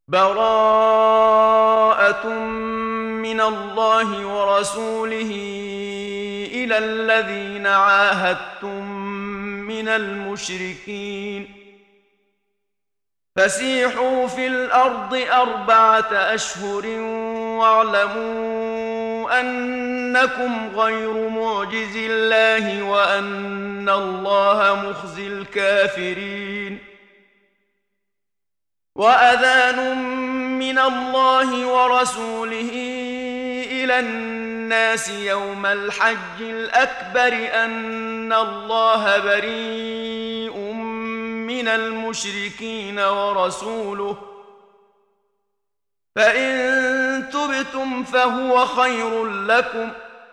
براءة من الله ورسوله إلى الذين عاهدتم من المشركين فسيحوا في الأرض 4 أشهر واعلموا أنكم غير معجز الله وأن الله مخزي الكافرين وأذان من الله ورسوله إلى الناس يوم الحج الأكبر أن الله بريء من المشركين ورسوله فإن تبتم فهو خير لكم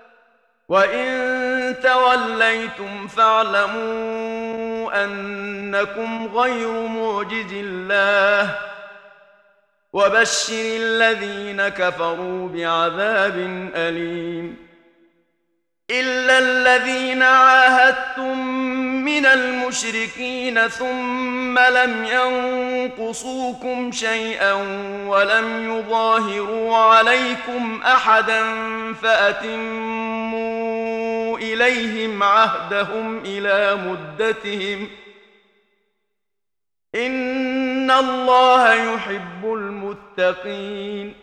وإن توليتم فاعلموا أنكم غير معجز الله وبشر الذين كفروا بعذاب أليم إلا الذين عاهدتم من المشركين ثم لم ينقصوكم شيئا ولم يظاهروا عليكم أحدا فأتموا إليهم عهدهم إلى مدتهم إن الله يحب المتقين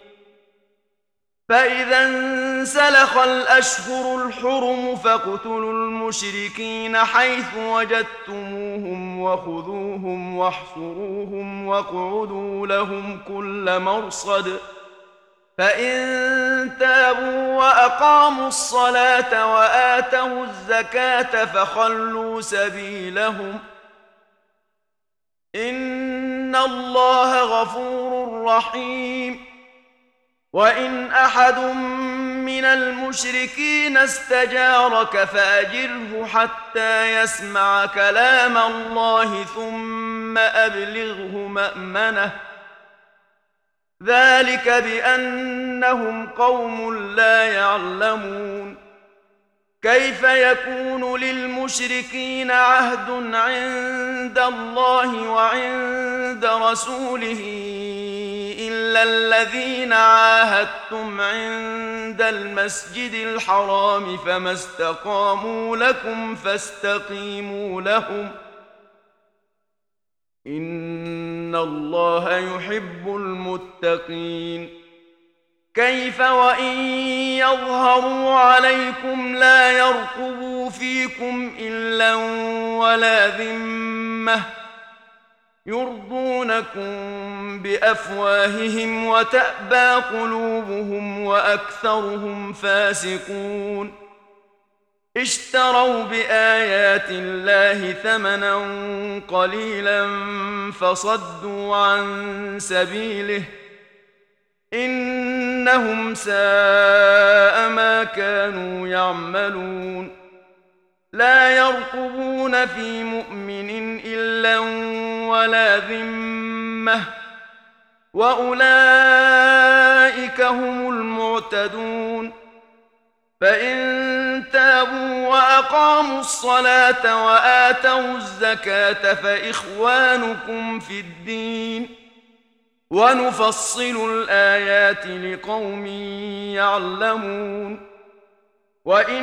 فإذا انسلخ الأشهر الحرم فاقتلوا المشركين حيث وجدتموهم وخذوهم واحصروهم واقعدوا لهم كل مرصد فإن تابوا وأقاموا الصلاة وآتوا الزكاة فخلوا سبيلهم إن الله غفور رحيم وإن أحد من المشركين استجارك فأجره حتى يسمع كلام الله ثم أبلغه مأمنه ذلك بأنهم قوم لا يعلمون كيف يكون للمشركين عهد عند الله وعند رسوله إلا الذين عاهدتم عند المسجد الحرام فما استقاموا لكم فاستقيموا لهم إن الله يحب المتقين كيف وإن يظهروا عليكم لا يرقبوا فيكم إلا ولا ذمة يرضونكم بأفواههم وتأبى قلوبهم وأكثرهم فاسقون اشتروا بآيات الله ثمنا قليلا فصدوا عن سبيله إنهم ساء ما كانوا يعملون لا يرقبون في مؤمن إلا ولا ذمة وأولئك هم المعتدون فإن تابوا وأقاموا الصلاة وآتوا الزكاة فإخوانكم في الدين ونفصل الآيات لقوم يعلمون وإن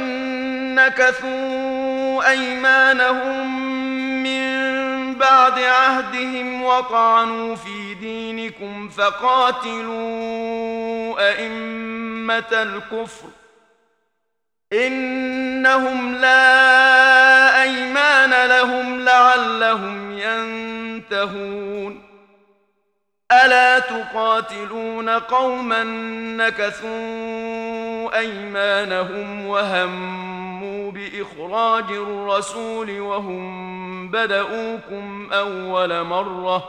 نكثوا أيمانهم من بعد عهدهم وطعنوا في دينكم فقاتلوا أئمة الكفر إنهم لا أيمان لهم لعلهم ينتهون ألا تقاتلون قوما نكثوا أيمانهم وهموا بإخراج الرسول وهم بدؤوكم أول مرة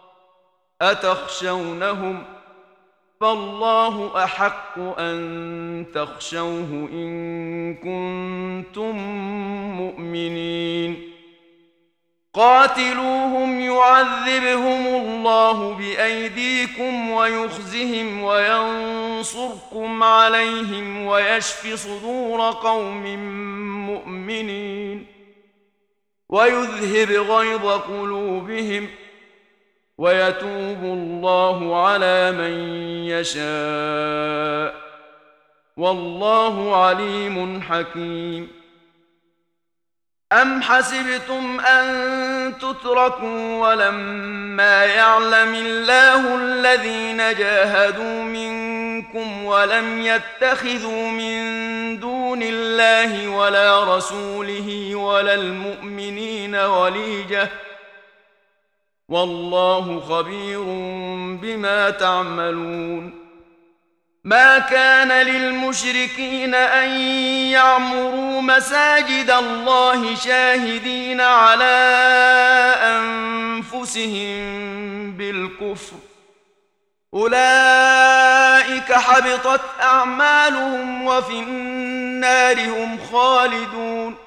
أتخشونهم فالله أحق أن تخشوه إن كنتم مؤمنين قاتلوهم يعذبهم الله بأيديكم ويخزهم وينصركم عليهم ويشف صدور قوم مؤمنين ويذهب غيظ قلوبهم ويتوب الله على من يشاء والله عليم حكيم. أم حسبتم أن تتركوا ولما يعلم الله الذين جاهدوا منكم ولم يتخذوا من دون الله ولا رسوله ولا المؤمنين وليجة والله خبير بما تعملون. ما كان للمشركين أن يعمروا مساجد الله شاهدين على أنفسهم بالكفر أولئك حبطت أعمالهم وفي النار هم خالدون.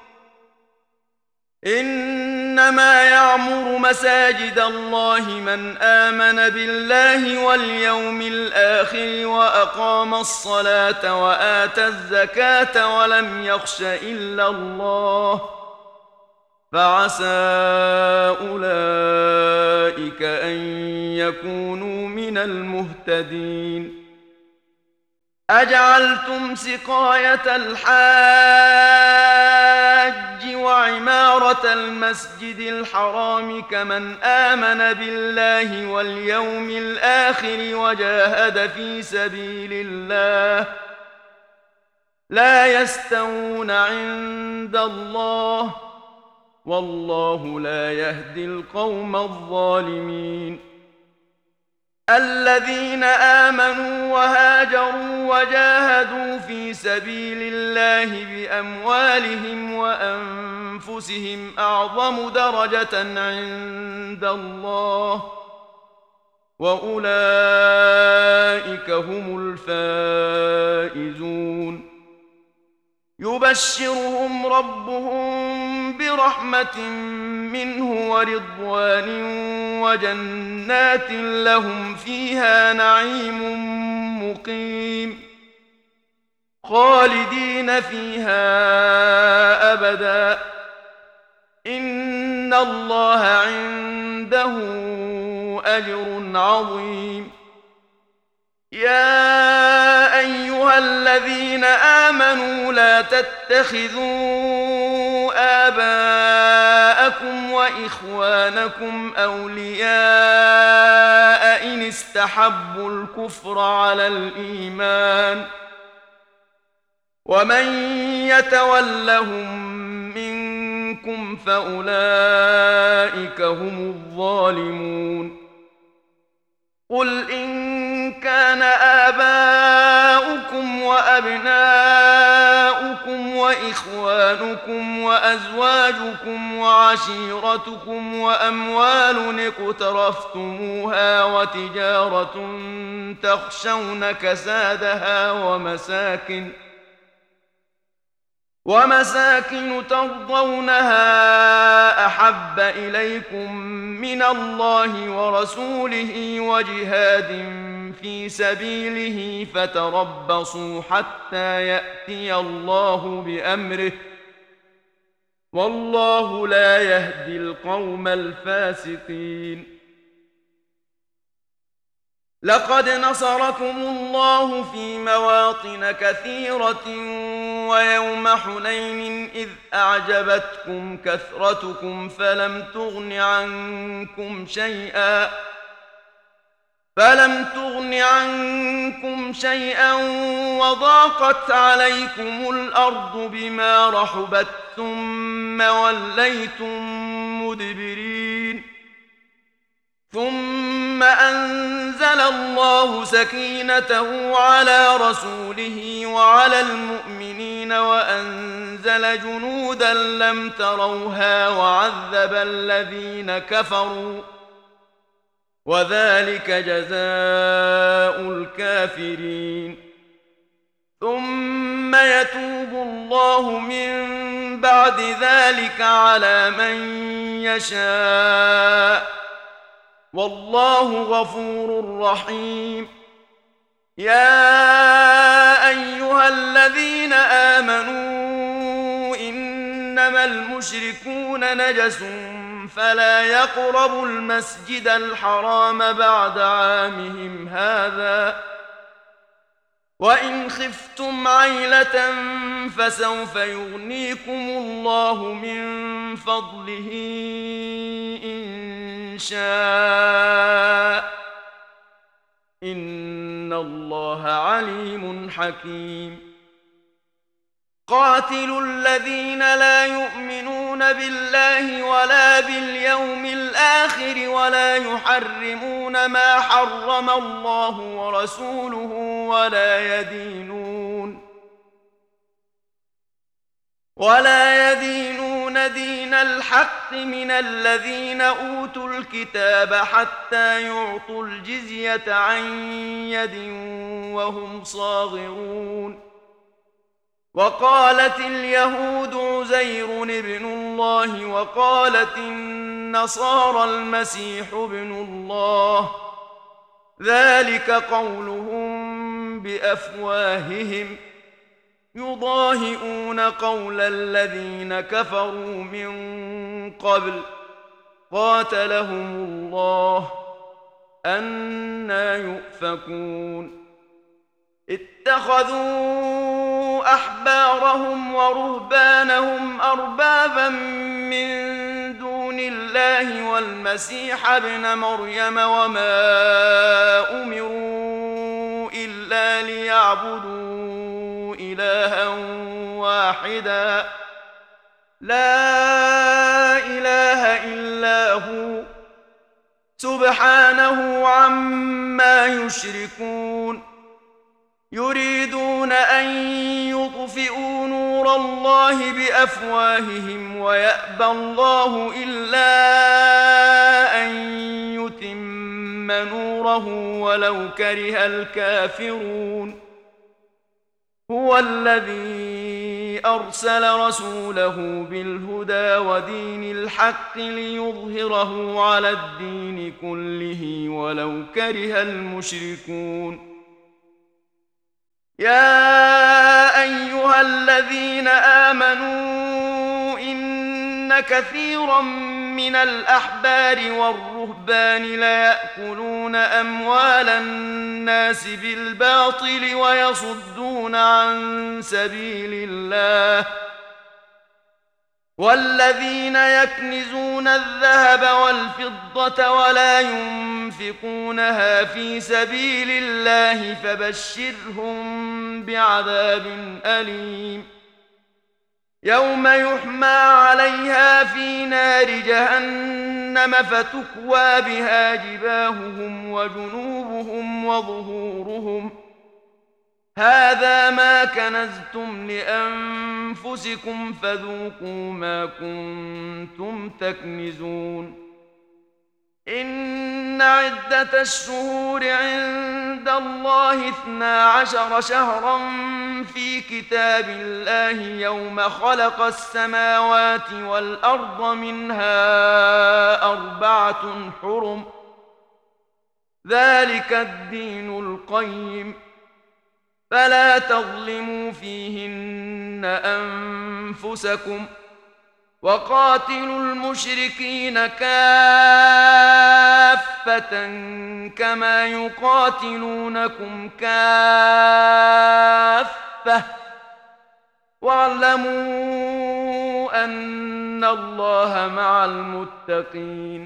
إنما يعمر مساجد الله من آمن بالله واليوم الآخر وأقام الصلاة وآتى الزكاة ولم يخش إلا الله فعسى أولئك أن يكونوا من المهتدين. أجعلتم سقاية الحاج وعمارة المسجد الحرام كمن آمن بالله واليوم الآخر وجاهد في سبيل الله لا يستوون عند الله والله لا يهدي القوم الظالمين. الذين آمنوا وهاجروا وجاهدوا في سبيل الله بأموالهم وأنفسهم أعظم درجة عند الله وأولئك هم الفائزون. يبشرهم ربهم برحمة منه ورضوان وجنات لهم فيها نعيم مقيم خالدين فيها أبدا إن الله عنده أجر عظيم. يا أيها الذين آمنوا لا تتخذوا آباءكم وإخوانكم أولياء إن استحبوا الكفر على الإيمان ومن يتولهم منكم فأولئك هم الظالمون. قل إن كان آباؤكم وأبناؤكم وإخوانكم وأزواجكم وعشيرتكم وأموال اقترفتموها وتجارة تخشون كسادها ومساكن ترضونها أحب إليكم من الله ورسوله وجهاد في سبيله فتربصوا حتى يأتي الله بأمره والله لا يهدي القوم الفاسقين. لقد نصركم الله في مواطن كثيرة ويوم حنين إذ أعجبتكم كثرتكم فلم تغن عنكم شيئا وضاقت عليكم الأرض بما رحبت ثم وليتم مدبرين. ثم أنزل الله سكينته على رسوله وعلى المؤمنين وأنزل جنودا لم تروها وعذب الذين كفروا وذلك جزاء الكافرين. ثم يتوب الله من بعد ذلك على من يشاء والله غفور رحيم. يا أيها الذين آمنوا إنما المشركون نجس فلا يقربوا المسجد الحرام بعد عامهم هذا وإن خفتم عيلة فسوف يغنيكم الله من فضله إن شاء إن الله عليم حكيم قاتلوا الذين لا يؤمنون بالله ولا باليوم الآخر ولا يحرمون ما حرم الله ورسوله ولا يدينون دين الحق من الذين أوتوا الكتاب حتى يعطوا الجزية عن يد وهم صاغرون وقالت اليهود عزير ابن الله وقالت النصارى المسيح ابن الله ذلك قولهم بأفواههم يضاهئون قول الذين كفروا من قبل قاتلهم الله أنى يؤفكون اتخذوا أحبارهم ورهبانهم أربابا من دون الله والمسيح ابن مريم وما أمروا إلا ليعبدوا إلها واحدا لا إله إلا هو سبحانه عما يشركون يريدون أن يطفئوا نور الله بأفواههم ويأبى الله إلا أن يتم نوره ولو كره الكافرون هو الذي أرسل رسوله بالهدى ودين الحق ليظهره على الدين كله ولو كره المشركون يا أيها الذين آمنوا إن كثيرا من الأحبار والرهبان ليأكلون أموال الناس بالباطل ويصدون عن سبيل الله والذين يكنزون الذهب والفضة ولا ينفقونها في سبيل الله فبشرهم بعذاب أليم يوم يحمى عليها في نار جهنم فتكوى بها جباههم وجنوبهم وظهورهم هذا ما كنزتم لأنفسكم فذوقوا ما كنتم تكنزون إن عدة الشهور عند الله 12 شهرا في كتاب الله يوم خلق السماوات والأرض منها 4 حرم ذلك الدين القيم فلا تظلموا فيهن أنفسكم وقاتلوا المشركين كافة كما يقاتلونكم كافة واعلموا أن الله مع المتقين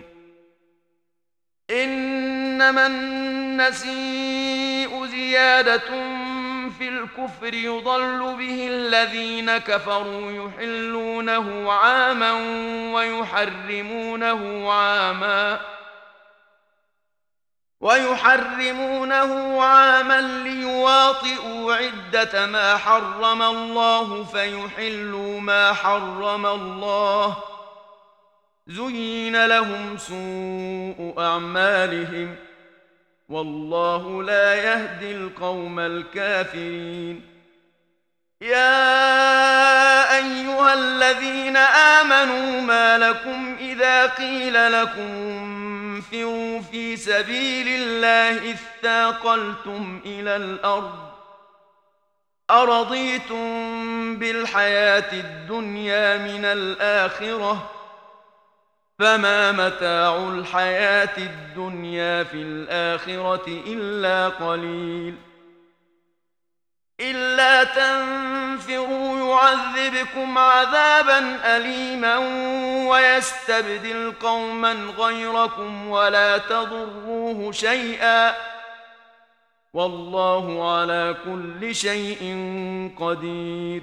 إنما النسيء زيادة في الكفر يضل به الذين كفروا ويحرمونه عاما ليواطئوا عدة ما حرم الله فيحلوا ما حرم الله زين لهم سوء أعمالهم والله لا يهدي القوم الكافرين يا أيها الذين آمنوا ما لكم إذا قيل لكم انفروا في سبيل الله اثاقلتم إلى الأرض أرضيتم بالحياة الدنيا من الآخرة فما متاع الحياة الدنيا في الآخرة إلا قليل. إلا تنفروا يعذبكم عذابا أليما ويستبدل قوما غيركم ولا تضروه شيئا، والله على كل شيء قدير.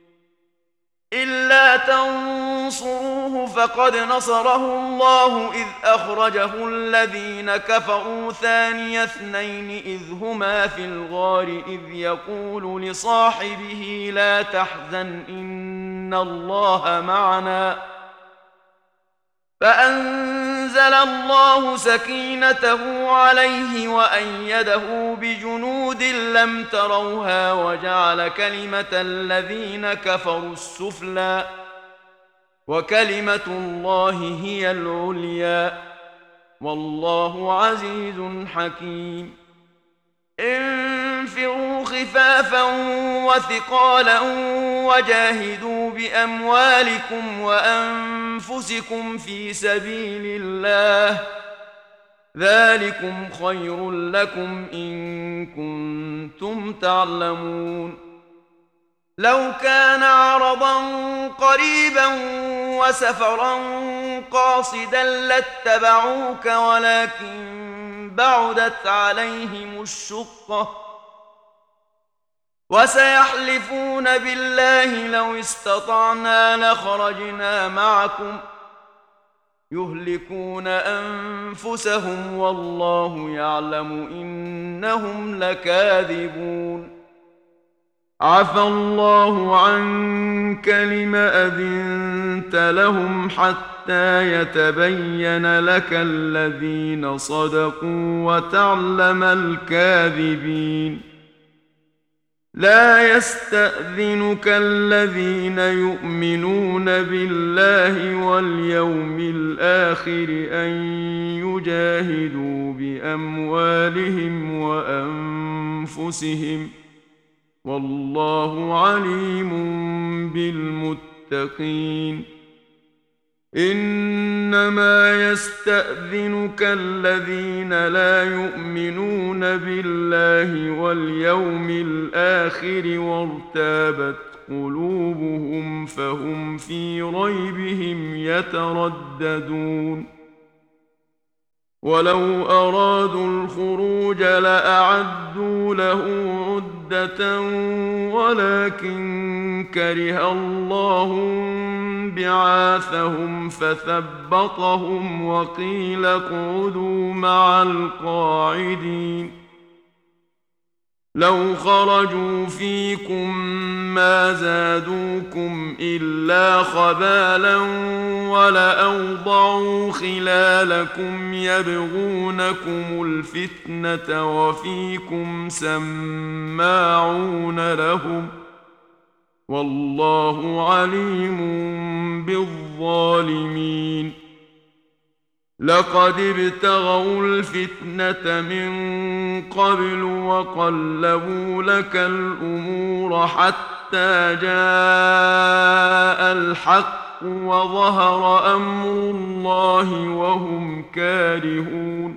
إلا تنصروه فقد نصره الله إذ أخرجه الذين كفروا ثاني اثنين إذ هما في الغار إذ يقول لصاحبه لا تحزن إن الله معنا، فأنزل الله سكينته عليه وأيده بجنود لم تروها وجعل كلمة الذين كفروا السفلى وكلمة الله هي العليا، والله عزيز حكيم. انفروا خفافا وثقالا وجاهدوا بأموالكم وأنفسكم في سبيل الله، ذلكم خير لكم إن كنتم تعلمون. لو كان عرضا قريبا وسفرا قاصدا لاتبعوك ولكن بعدت عليهم الشقة، وسيحلفون بالله لو استطعنا لخرجنا معكم يهلكون أنفسهم والله يعلم إنهم لكاذبون. عفى الله عنك لم أذنت لهم حتى يتبين لك الذين صدقوا وتعلم الكاذبين. لا يستأذنك الذين يؤمنون بالله واليوم الآخر أن يجاهدوا بأموالهم وأنفسهم، والله عليم بالمتقين. إنما يستأذنك الذين لا يؤمنون بالله واليوم الآخر وارتابت قلوبهم فهم في ريبهم يترددون. ولو أرادوا الخروج لأعدوا له عدة ولكن كره الله بعاثهم فثبطهم وقيل اقعدوا مع القاعدين. لو خرجوا فيكم ما زادوكم إلا خبالا ولأوضعوا خلالكم يبغونكم الفتنة وفيكم سماعون لهم، والله عليم بالظالمين. لقد ابتغوا الفتنة من قبل وقلبوا لك الأمور حتى جاء الحق وظهر أمر الله وهم كارهون.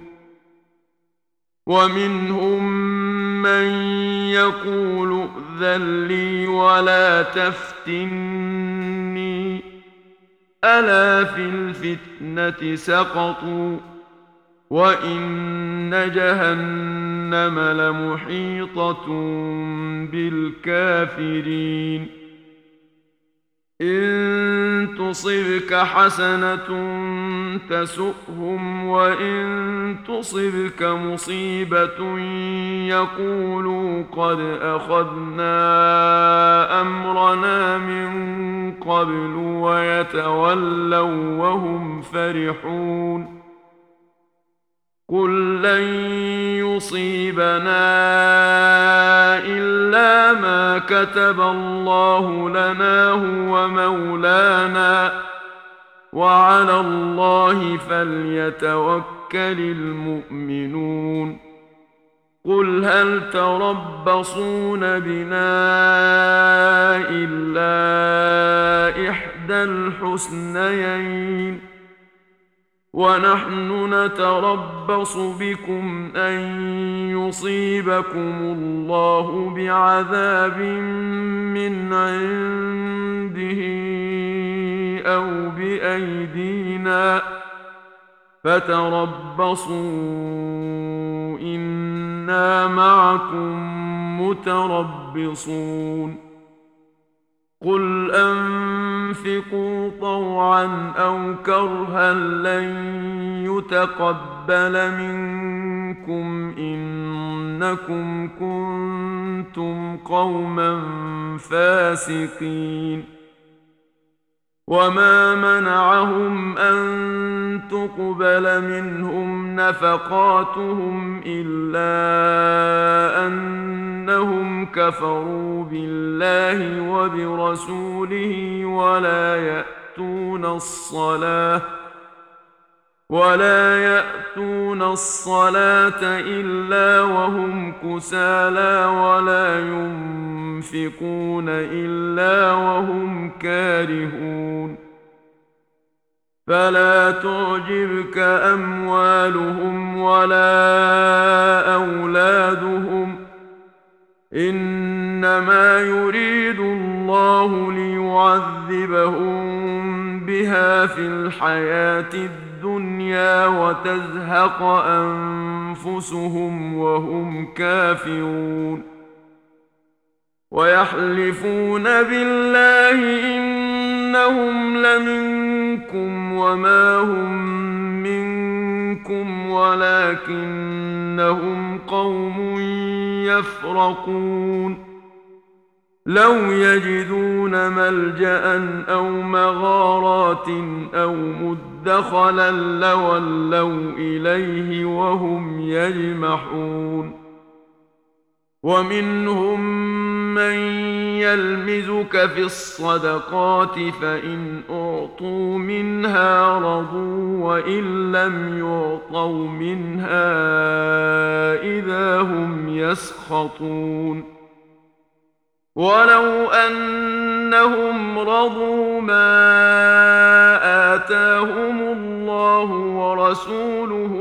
ومنهم من يقول ائذن لي ولا تفتني، ألا في الفتنة سقطوا وإن جهنم لمحيطة بالكافرين. إن تصبك حسنة تسؤهم وإن تصبك مصيبة يقولوا قد أخذنا أمرنا من قبل ويتولوا وهم فرحون. قل لن يصيبنا إلا ما كتب الله لنا هو مولانا وعلى الله فليتوكل المؤمنون. قل هل تربصون بنا إلا إحدى الحسنيين، ونحن نتربص بكم أن يصيبكم الله بعذاب من عنده أو بأيدينا فتربصوا إنا معكم متربصون قل أنفقوا طوعا أو كرها لن يتقبل منكم إنكم كنتم قوما فاسقين وما منعهم أن تقبل منهم نفقاتهم إلا أنهم كفروا بالله وبرسوله ولا يأتون الصلاة إلا وهم كسالى ولا ينفقون إلا وهم كارهون فلا تعجبك أموالهم ولا أولادهم إنما يريد الله ليعذبهم بها في الحياة الدنيا وتزهق أنفسهم وهم كافرون ويحلفون بالله إنهم لمنكم وما هم منكم ولكنهم قوم يفرقون لو يجدون ملجأ أو مغارات أو مدخلا لولوا إليه وهم يجمحون ومنهم من يلمزك في الصدقات فإن أعطوا منها رضوا وإن لم يعطوا منها إذا هم يسخطون ولو أنهم رضوا ما آتاهم الله ورسوله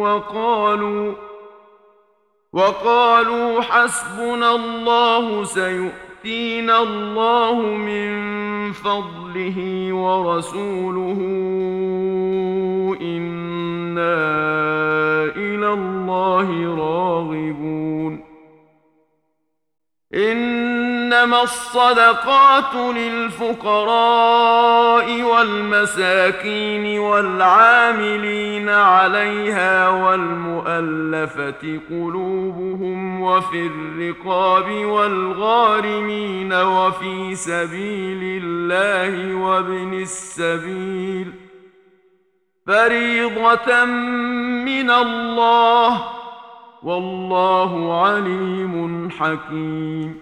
وقالوا حسبنا الله سيؤتينا الله من فضله ورسوله إنا إلى الله راغبون إنما الصدقات للفقراء والمساكين والعاملين عليها والمؤلفة قلوبهم وفي الرقاب والغارمين وفي سبيل الله وابن السبيل فريضة من الله والله عليم حكيم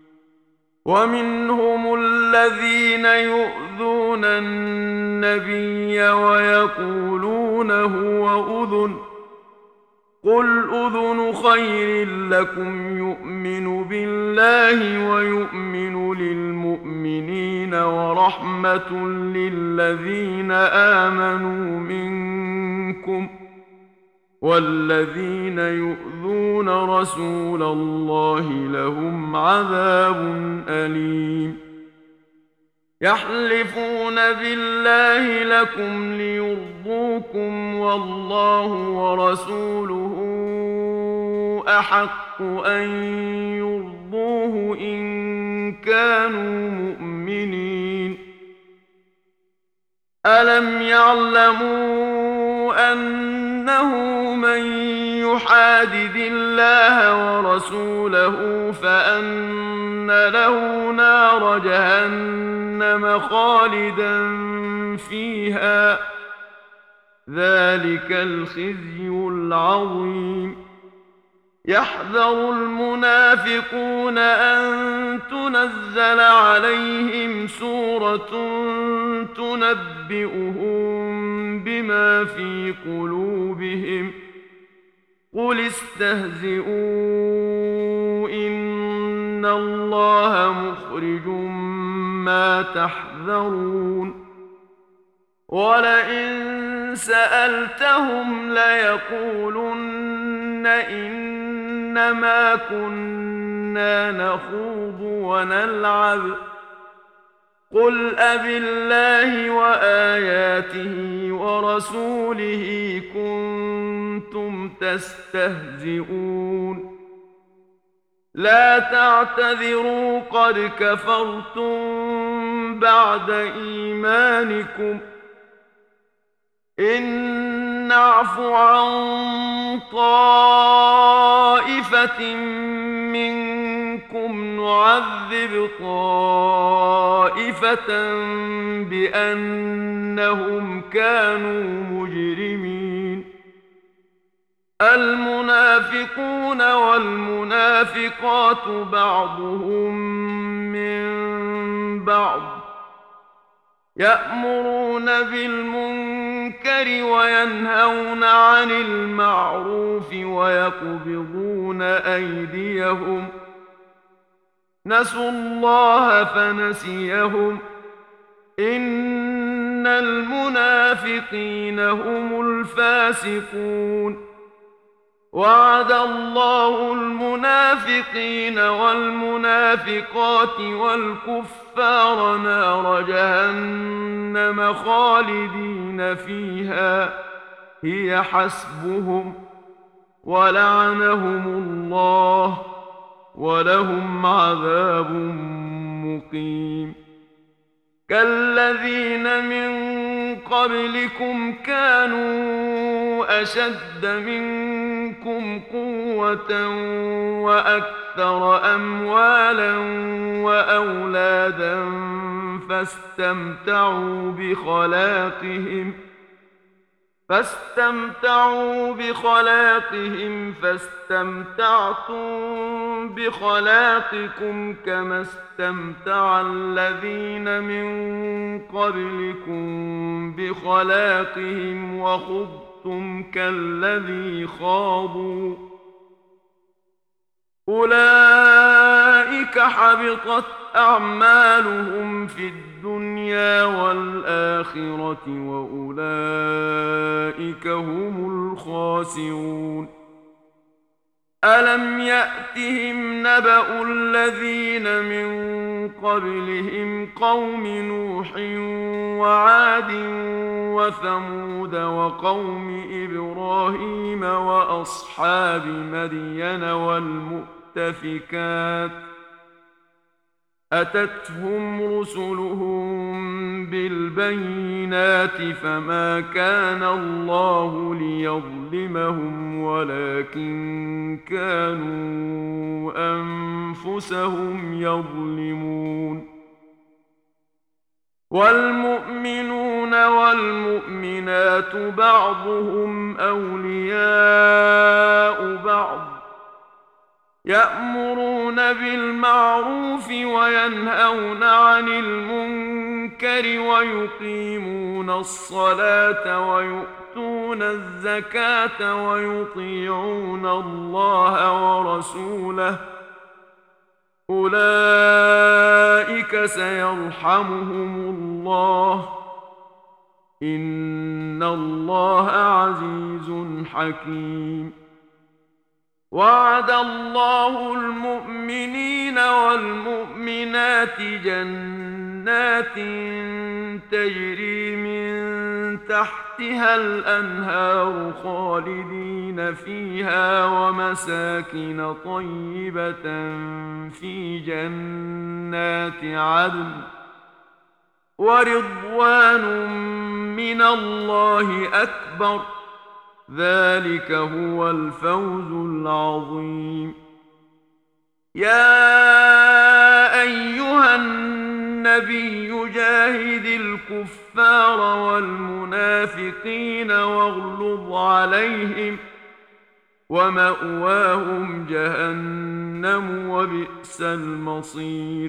ومنهم الذين يؤذون النبي ويقولون هو أذن قل أذن خير لكم يؤمن بالله ويؤمن للمؤمنين ورحمة للذين آمنوا منكم والذين يؤذون رسول الله لهم عذاب أليم يحلفون بالله لكم ليرضوكم والله ورسوله أحق أن يرضوه إن كانوا مؤمنين ألم يعلموا أنه من يحادد الله ورسوله فأن له نار جهنم خالدا فيها ذلك الخزي العظيم يحذر المنافقون أن تنزل عليهم سورة تنبئهم بما في قلوبهم قل استهزئوا إن الله مخرج ما تحذرون ولئن سألتهم ليقولن إنما كنا نخوض ونلعب قل أبالله وآياته ورسوله كنتم تستهزئون لا تعتذروا قد كفرتم بعد إيمانكم إن نعف عن طائفة منكم نعذب طائفة بأنهم كانوا مجرمين المنافقون والمنافقات بعضهم من بعض يأمرون بالمنكر وينهون عن المعروف ويقبضون أيديهم نسوا الله فنسيهم إن المنافقين هم الفاسقون وعد الله المنافقين والمنافقات والكفار نار جهنم خالدين فيها هي حسبهم ولعنهم الله ولهم عذاب مقيم كالذين من قبلكم كانوا أشد منكم قوة وأكثر أموالا وأولادا فاستمتعوا بخلاقهم فاستمتعتم بخلاقكم كما استمتع الذين من قبلكم بخلاقهم وخضتم كالذي خاضوا أولئك حبطت أعمالهم في الدنيا والآخرة وأولئك هم الخاسرون ألم يأتهم نبأ الذين من قبلهم قوم نوح وعاد وثمود وقوم إبراهيم وأصحاب مدين والمؤتفكات أتتهم رسلهم بالبينات فما كان الله ليظلمهم ولكن كانوا أنفسهم يظلمون والمؤمنون والمؤمنات بعضهم أولياء بعض يأمرون بالمعروف وينهون عن المنكر ويقيمون الصلاة ويؤتون الزكاة ويطيعون الله ورسوله أولئك سيرحمهم الله إن الله عزيز حكيم وعد الله المؤمنين والمؤمنات جنات تجري من تحتها الأنهار خالدين فيها ومساكن طيبة في جنات عدن ورضوان من الله أكبر ذلك هو الفوز العظيم يا أيها النبي جاهد الكفار والمنافقين واغلظ عليهم ومأواهم جهنم وبئس المصير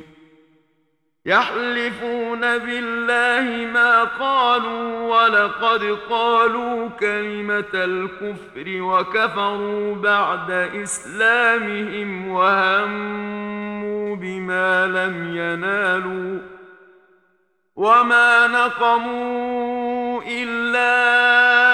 يحلفون بالله ما قالوا ولقد قالوا كلمة الكفر وكفروا بعد إسلامهم وهموا بما لم ينالوا وما نقموا إلا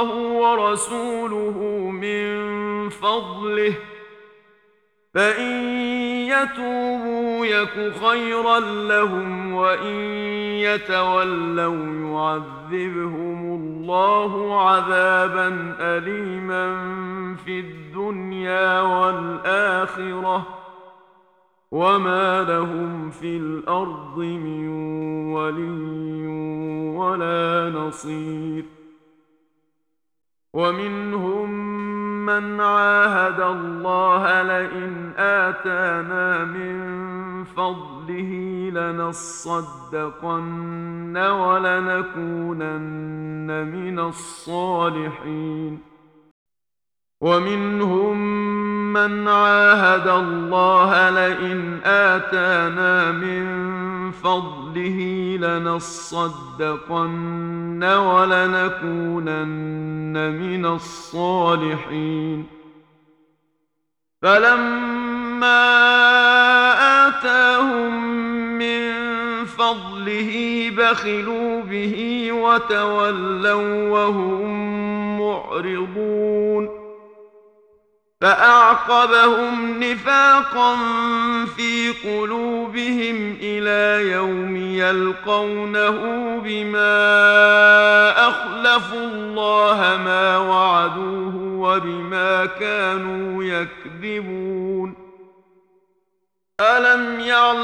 الله ورسوله من فضله فإن يتوبوا يك خيرا لهم وإن يتولوا يعذبهم الله عذابا أليما في الدنيا والآخرة وما لهم في الأرض من ولي ولا نصير. ومنهم من عاهد الله لئن آتانا من فضله لنصدقن ولنكونن من الصالحين. ومنهم من عاهد الله لئن آتانا من فضله لنصدقن ولنكونن من الصالحين. فلما آتاهم من فضله بخلوا به وتولوا وهم معرضون. فأعقبهم نفاقا في قلوبهم إلى يوم يلقونه بما أخلفوا الله ما وعدوه وبما كانوا يكذبون. ألم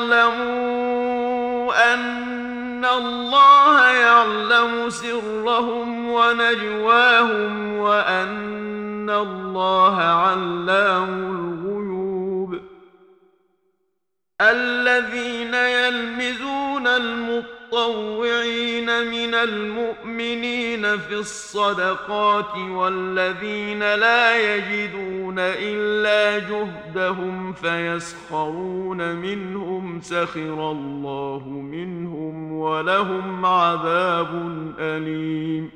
يعلموا أن الله يعلم سرهم ونجواهم وأن الله علام الغيوب. الذين يلمزون المطوعين من المؤمنين في الصدقات والذين لا يجدون إلا جهدهم فيسخرون منهم سخر الله منهم ولهم عذاب أليم.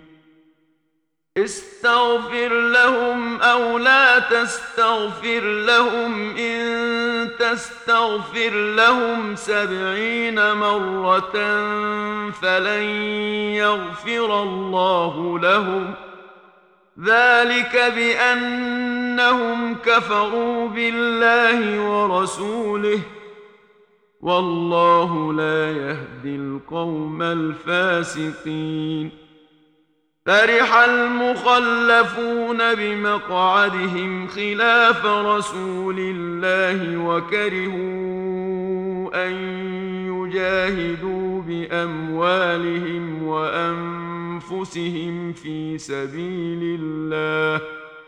استغفر لهم أو لا تستغفر لهم إن تستغفر لهم 70 مرة فلن يغفر الله لهم ذلك بأنهم كفروا بالله ورسوله والله لا يهدي القوم الفاسقين. فرح المخلفون بمقعدهم خلاف رسول الله وكرهوا أن يجاهدوا بأموالهم وأنفسهم في سبيل الله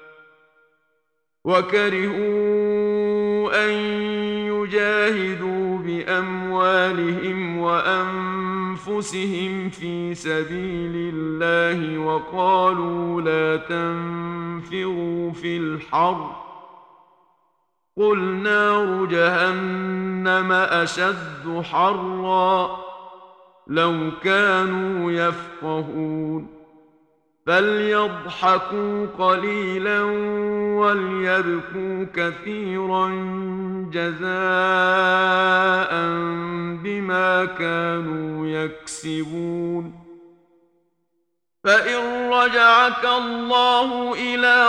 وقالوا لا تنفروا في الحر قل نار جهنم أشد حرا لو كانوا يفقهون. فليضحكوا قليلا وليبكوا كثيرا جزاء بما كانوا يكسبون. فإن رجعك الله إلى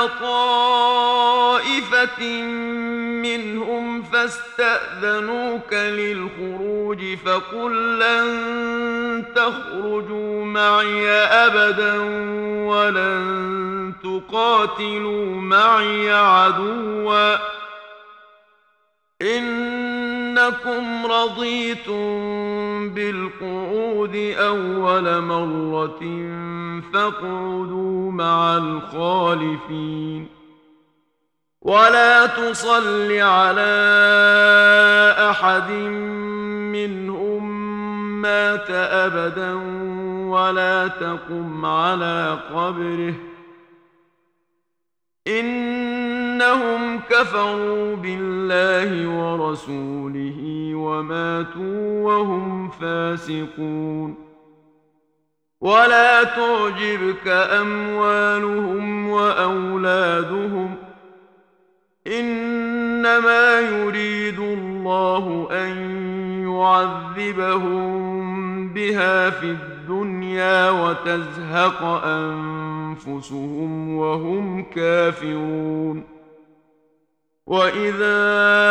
طائفة منهم فاستأذنوك للخروج فقل لن تخرجوا معي أبدا ولن تقاتلوا معي عدوا إنكم رضيتم بالقعود أول مرة فاقعدوا مع الخالفين. ولا تصل على أحد منهم مات أبدا ولا تقم على قبره إنهم كفروا بالله ورسوله وماتوا وهم فاسقون. ولا تعجبك أموالهم وأولادهم إنما يريد الله أن يعذبهم بها في الدنيا الدنيا وتزهق أنفسهم وهم كافرون. وإذا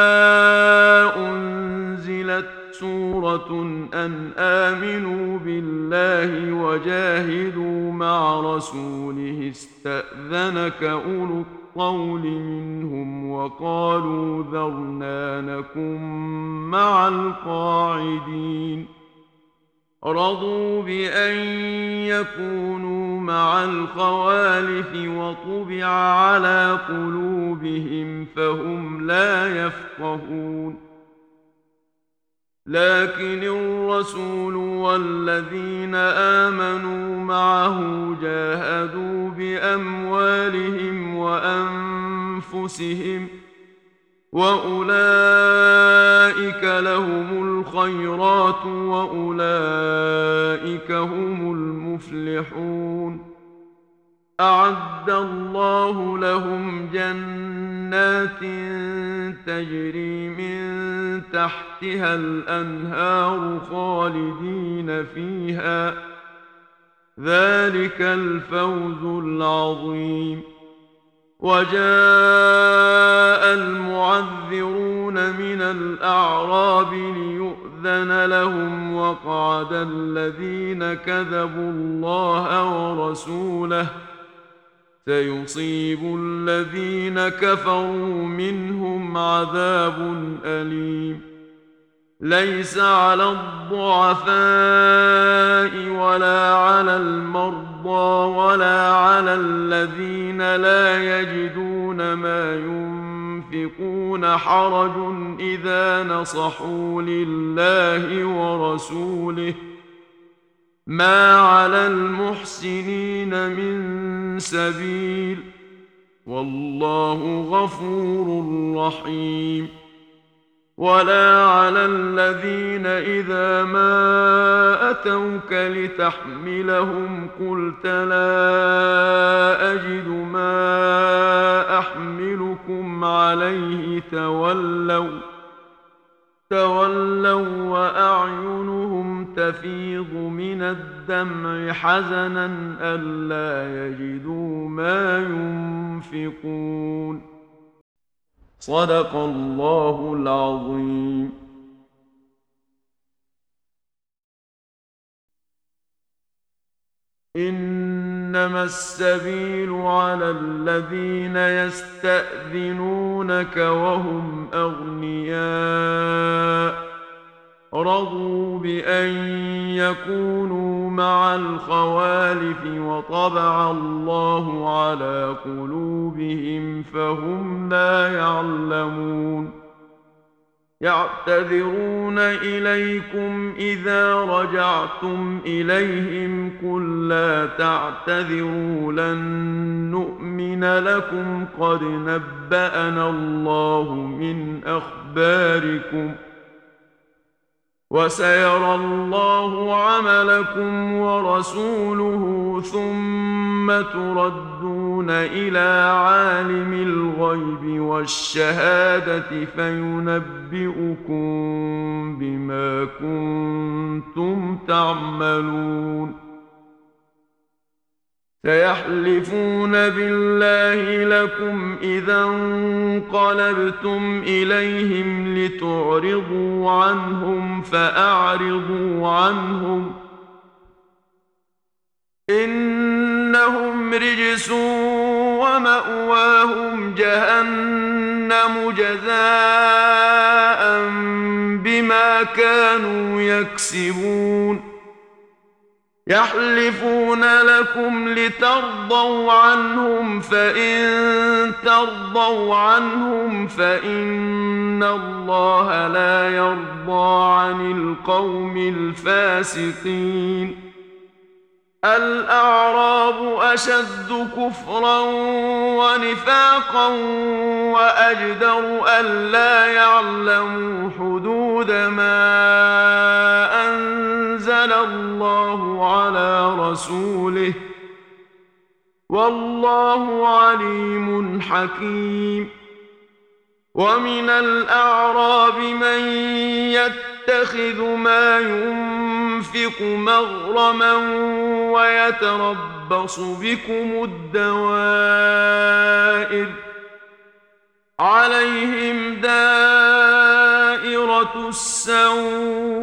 أنزلت سورة أن آمنوا بالله وجاهدوا مع رسوله استأذنك أولو الطول منهم وقالوا ذرنا نكن مع القاعدين. رضوا بأن يكونوا مع الخوالف وطبع على قلوبهم فهم لا يفقهون. لكن الرسول والذين آمنوا معه جاهدوا بأموالهم وأنفسهم وأولئك لهم الخيرات وأولئك هم المفلحون. أعد الله لهم جنات تجري من تحتها الأنهار خالدين فيها، ذلك الفوز العظيم. وجاء المعذرون من الأعراب ليؤذن لهم وقعد الذين كذبوا الله ورسوله، سيصيب الذين كفروا منهم عذاب أليم. ليس على الضعفاء ولا على المرضى ولا على الذين لا يجدون ما ينفقون حرج إذا نصحوا لله ورسوله، ما على المحسنين من سبيل، والله غفور رحيم. ولا على الذين إذا ما أتوك لتحملهم قلت لا أجد ما أحملكم عليه تولوا وأعينهم تفيض من الدمع حزنا ألا يجدوا ما ينفقون. صدق الله العظيم. إنما السبيل على الذين يستأذنونك وهم أغنياء رضوا بأن يكونوا مع الخوالف وطبع الله على قلوبهم فهم لا يعلمون. يعتذرون إليكم إذا رجعتم إليهم قل لا تعتذروا لن نؤمن لكم قد نبأنا الله من أخباركم وسيرى الله عملكم ورسوله ثم تردون إلى عالم الغيب والشهادة فينبئكم بما كنتم تعملون. سيحلفون بالله لكم إذا انقلبتم إليهم لتعرضوا عنهم فأعرضوا عنهم إنهم رجس ومأواهم جهنم جزاء بما كانوا يكسبون. يحلفون لكم لترضوا عنهم فإن ترضوا عنهم فإن الله لا يرضى عن القوم الفاسقين. الأعراب أشد كفرا ونفاقا وأجدر ألا يعلموا حدود ما أنزل الله على رسوله والله عليم حكيم. ومن الأعراب من يتخذ ما ينفق ينفق مغرما ويتربص بكم الدوائر عليهم دائرة السوء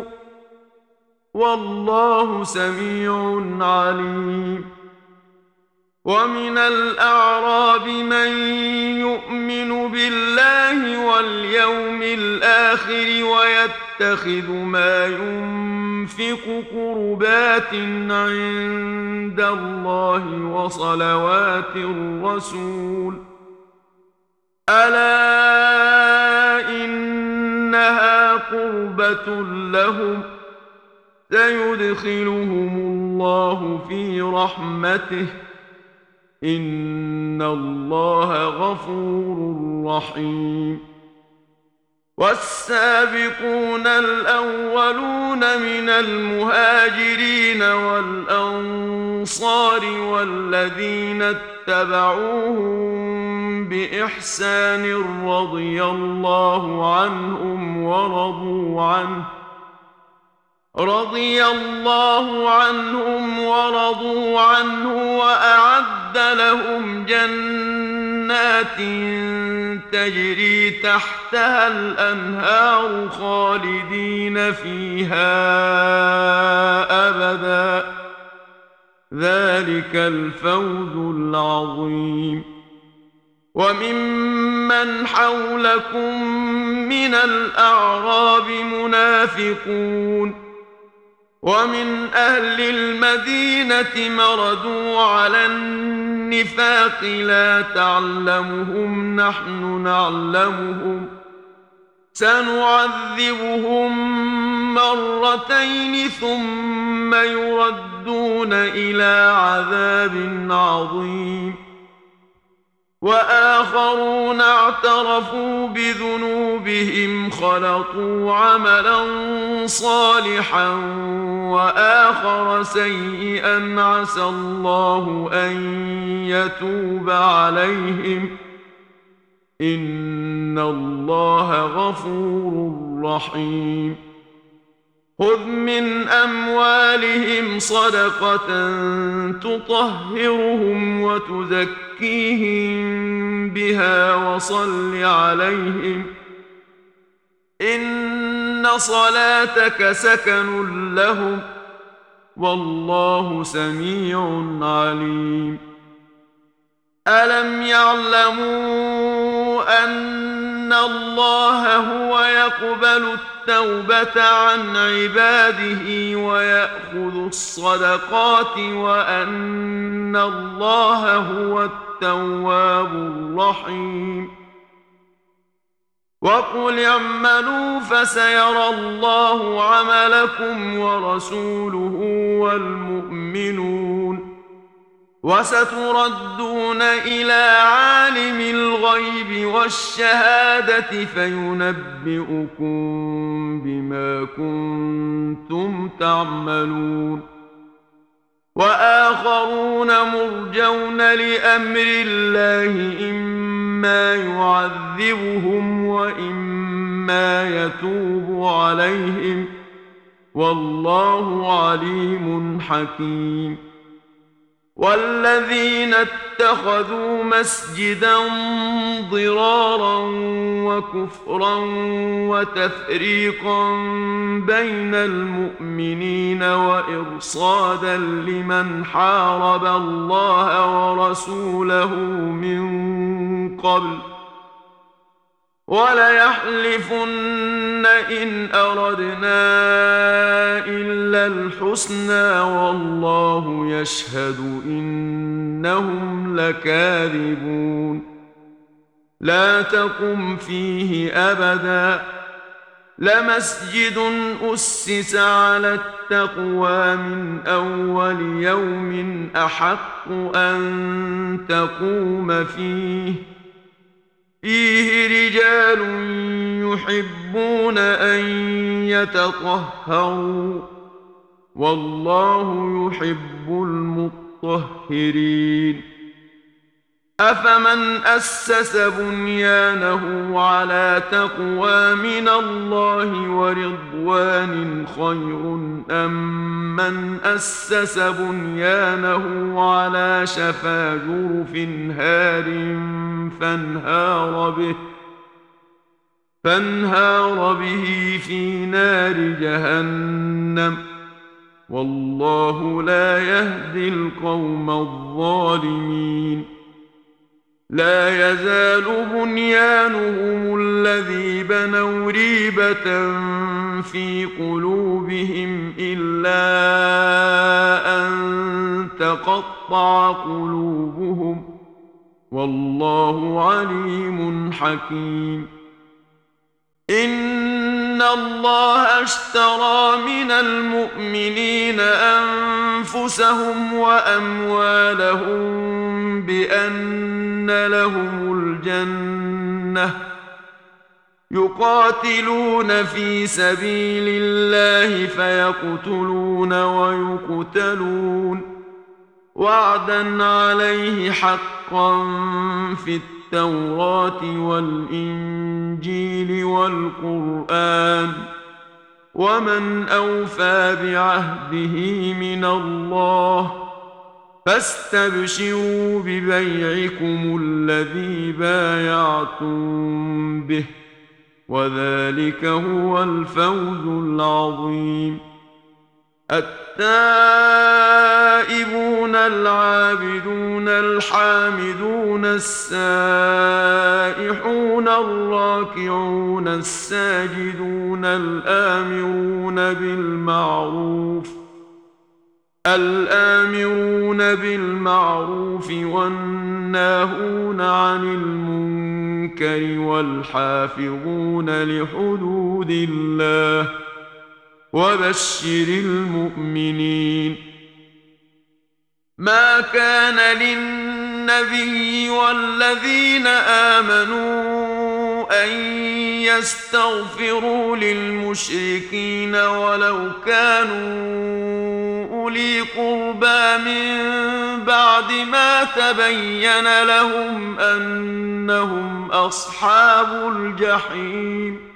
والله سميع عليم. ومن الأعراب من يؤمن بالله واليوم الآخر ويتخذ ما ينفق قربات عند الله وصلوات الرسول ألا إنها قربة لهم سيدخلهم الله في رحمته إن الله غفور رحيم. والسابقون الأولون من المهاجرين والأنصار والذين اتبعوهم بإحسان رضي الله عنهم ورضوا عنه وأعد لهم جنات تجري تحتها الأنهار خالدين فيها أبدا ذلك الفوز العظيم. وممن حولكم من الأعراب منافقون ومن أهل المدينة مردوا على النفاق لا تعلمهم نحن نعلمهم سنعذبهم مرتين ثم يردون إلى عذاب عظيم. وآخرون اعترفوا بذنوبهم خلطوا عملا صالحا وآخر سيئا عسى الله أن يتوب عليهم إن الله غفور رحيم. خذ من أموالهم صدقة تطهرهم وتزكيهم بها وصل عليهم إن صلاتك سكن لهم والله سميع عليم. ألم يعلموا أن الله هو يقبل التوبة عن عباده ويأخذ الصدقات وأن الله هو التواب الرحيم. وقل اعملوا فسيرى الله عملكم ورسوله والمؤمنون وستردون إلى عالم الغيب والشهادة فينبئكم بما كنتم تعملون. وآخرون مرجون لأمر الله إما يعذبهم وإما يتوب عليهم والله عليم حكيم. والذين اتخذوا مسجدا ضرارا وكفرا وتفريقا بين المؤمنين وإرصادا لمن حارب الله ورسوله من قبل وليحلفن إن أردنا إلا الحسنى والله يشهد إنهم لكاذبون. لا تقم فيه أبدا لمسجد أسس على التقوى من أول يوم أحق أن تقوم فيه رجال يحبون أن يتطهروا والله يحب المطهرين. أفمن أسس بنيانه على تقوى من الله ورضوان خير أم من أسس بنيانه على شفا جرف هار فانهار به في نار جهنم والله لا يهدي القوم الظالمين لا يزال بنيانهم الذي بنوا ريبة في قلوبهم إلا أن تقطع قلوبهم والله عليم حكيم إن الله اشترى من المؤمنين أنفسهم وأموالهم بأن لهم الجنة يقاتلون في سبيل الله فيقتلون ويقتلون وعدا عليه حقا في التوراة والإنجيل والقرآن ومن أوفى بعهده من الله فاستبشروا ببيعكم الذي بايعتم به وذلك هو الفوز العظيم التائبون العابدون الحامدون السائحون الراكعون الساجدون الآمرون بالمعروف والناهون عن المنكر والحافظون لحدود الله وبشر المؤمنين ما كان للنبي والذين آمنوا أن يستغفروا للمشركين ولو كانوا أولي قربى من بعد ما تبين لهم أنهم أصحاب الجحيم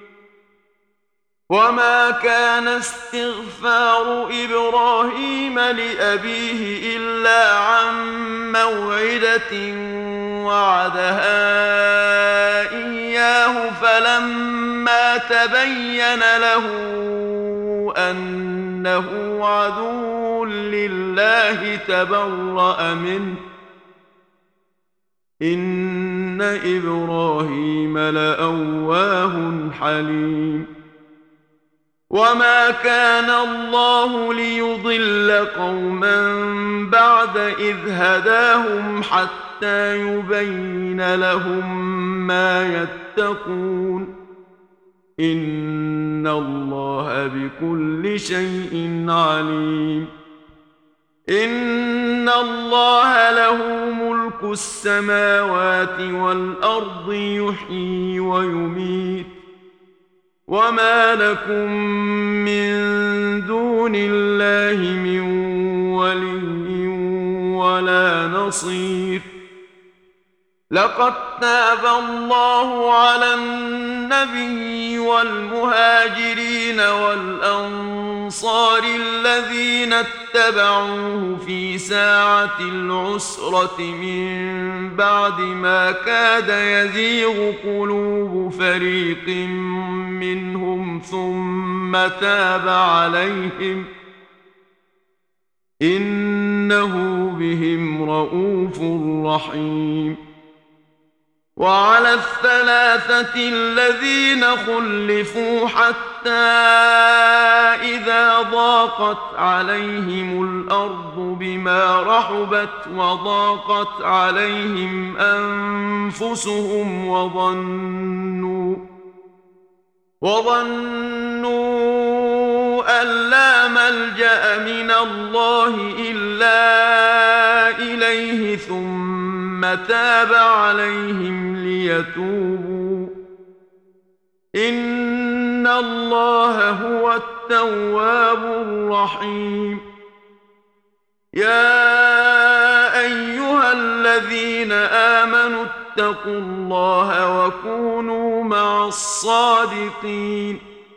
وما كان استغفار إبراهيم لأبيه إلا عن موعدة وعدها إياه فلما تبين له أنه عدو لله تبرأ منه إن إبراهيم لأواه حليم وما كان الله ليضل قوما بعد إذ هداهم حتى يبين لهم ما يتقون إن الله بكل شيء عليم إن الله له ملك السماوات والأرض يحيي ويميت وما لكم من دون الله من ولي ولا نصير لقد تاب الله على النبي والمهاجرين والأنصار الذين اتبعوه في ساعة العسرة من بعد ما كاد يزيغ قلوب فريق منهم ثم تاب عليهم إنه بهم رءوف رحيم وعلى الثلاثة الذين خلفوا حتى إذا ضاقت عليهم الأرض بما رحبت وضاقت عليهم أنفسهم وظنوا أن لا ملجأ من الله إلا إليه ثم تاب عليهم ليتوبوا إن الله هو التواب الرحيم يا أيها الذين الذين آمنوا اتقوا الله وكونوا مع الصادقين.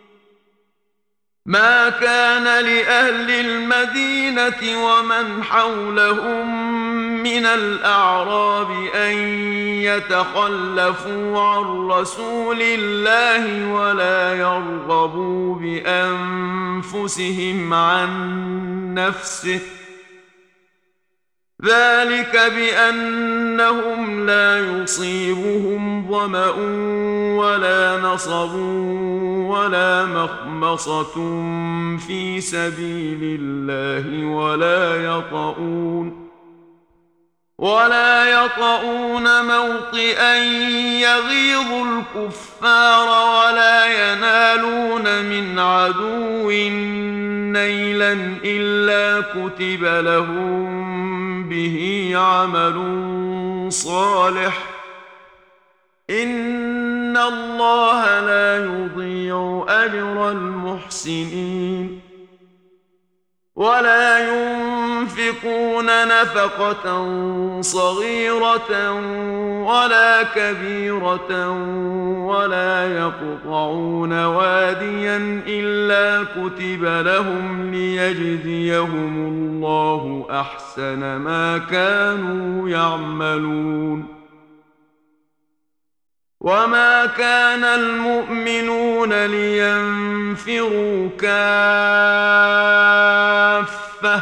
ما كان لأهل المدينة ومن حولهم من الأعراب أن يتخلفوا عن رسول الله ولا يرغبوا بأنفسهم عن نفسه، ذلك بأنهم لا يصيبهم ظمأ ولا نصب ولا مخمصة في سبيل الله ولا يطؤون موطئا يغيظ الكفار ولا ينالون من عدو نيلا إلا كتب لهم به عمل صالح، إن الله لا يضيع أجر المحسنين. ولا ينفقون نفقة صغيرة ولا كبيرة ولا يقطعون واديا إلا كتب لهم ليجزيهم الله أحسن ما كانوا يعملون. وما كان المؤمنون لينفروا كافة،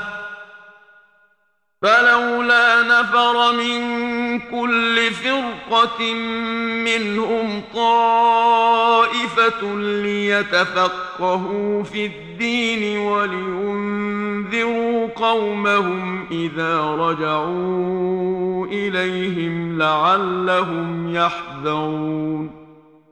فلولا نفر من كل فرقة منهم طائفة ليتفقهوا في الدين ولينذروا قومهم إذا رجعوا إليهم لعلهم يحذرون.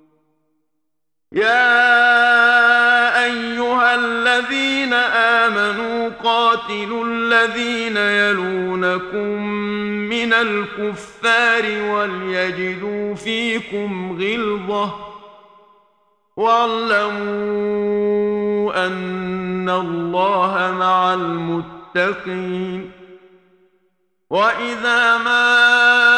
يا أيها الذين آمنوا قاتلوا الذين يلونكم من الكفار وليجدوا فيكم غلظة، واعلموا أن الله مع المتقين. وإذا ما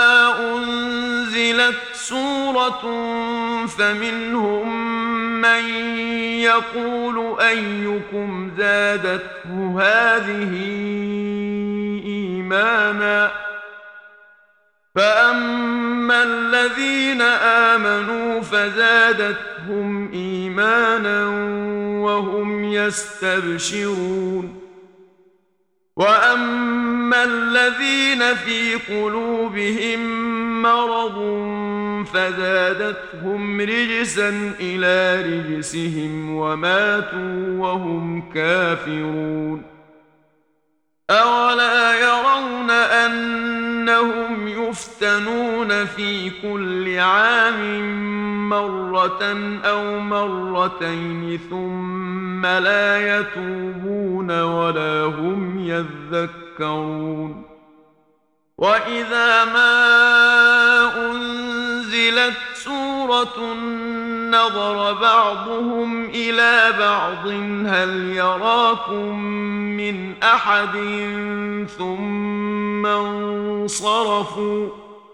أنزلت سورة فمنهم من يقول أيكم زادته هذه إيمانا، فأما الذين آمنوا فزادتهم إيمانا وهم يستبشرون. وأما الذين في قلوبهم مرض فزادتهم رجسا إلى رجسهم وماتوا وهم كافرون. أولا يرون أنهم يفتنون في كل عام مرة أو مرتين ثم لا يتوبون ولا هم يذكرون. وإذا ما أنزلت سورة نظر بعضهم إلى بعض هل يراكم من أحد ثم انصرفوا،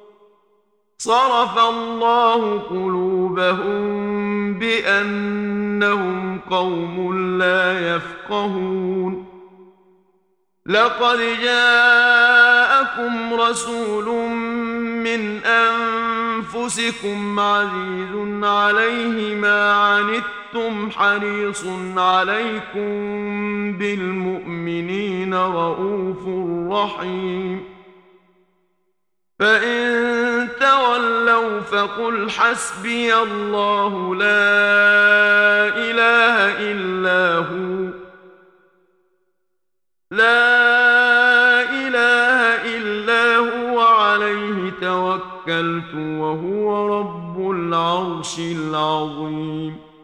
صرف الله قلوبهم بأنهم قوم لا يفقهون. لقد جاءكم رسول من أنفسكم عزيز عليه ما عنتم حريص عليكم بالمؤمنين رؤوف رحيم. فإن تولوا فقل حسبي الله لا إله إلا هو عليه توكلت وهو رب العرش العظيم.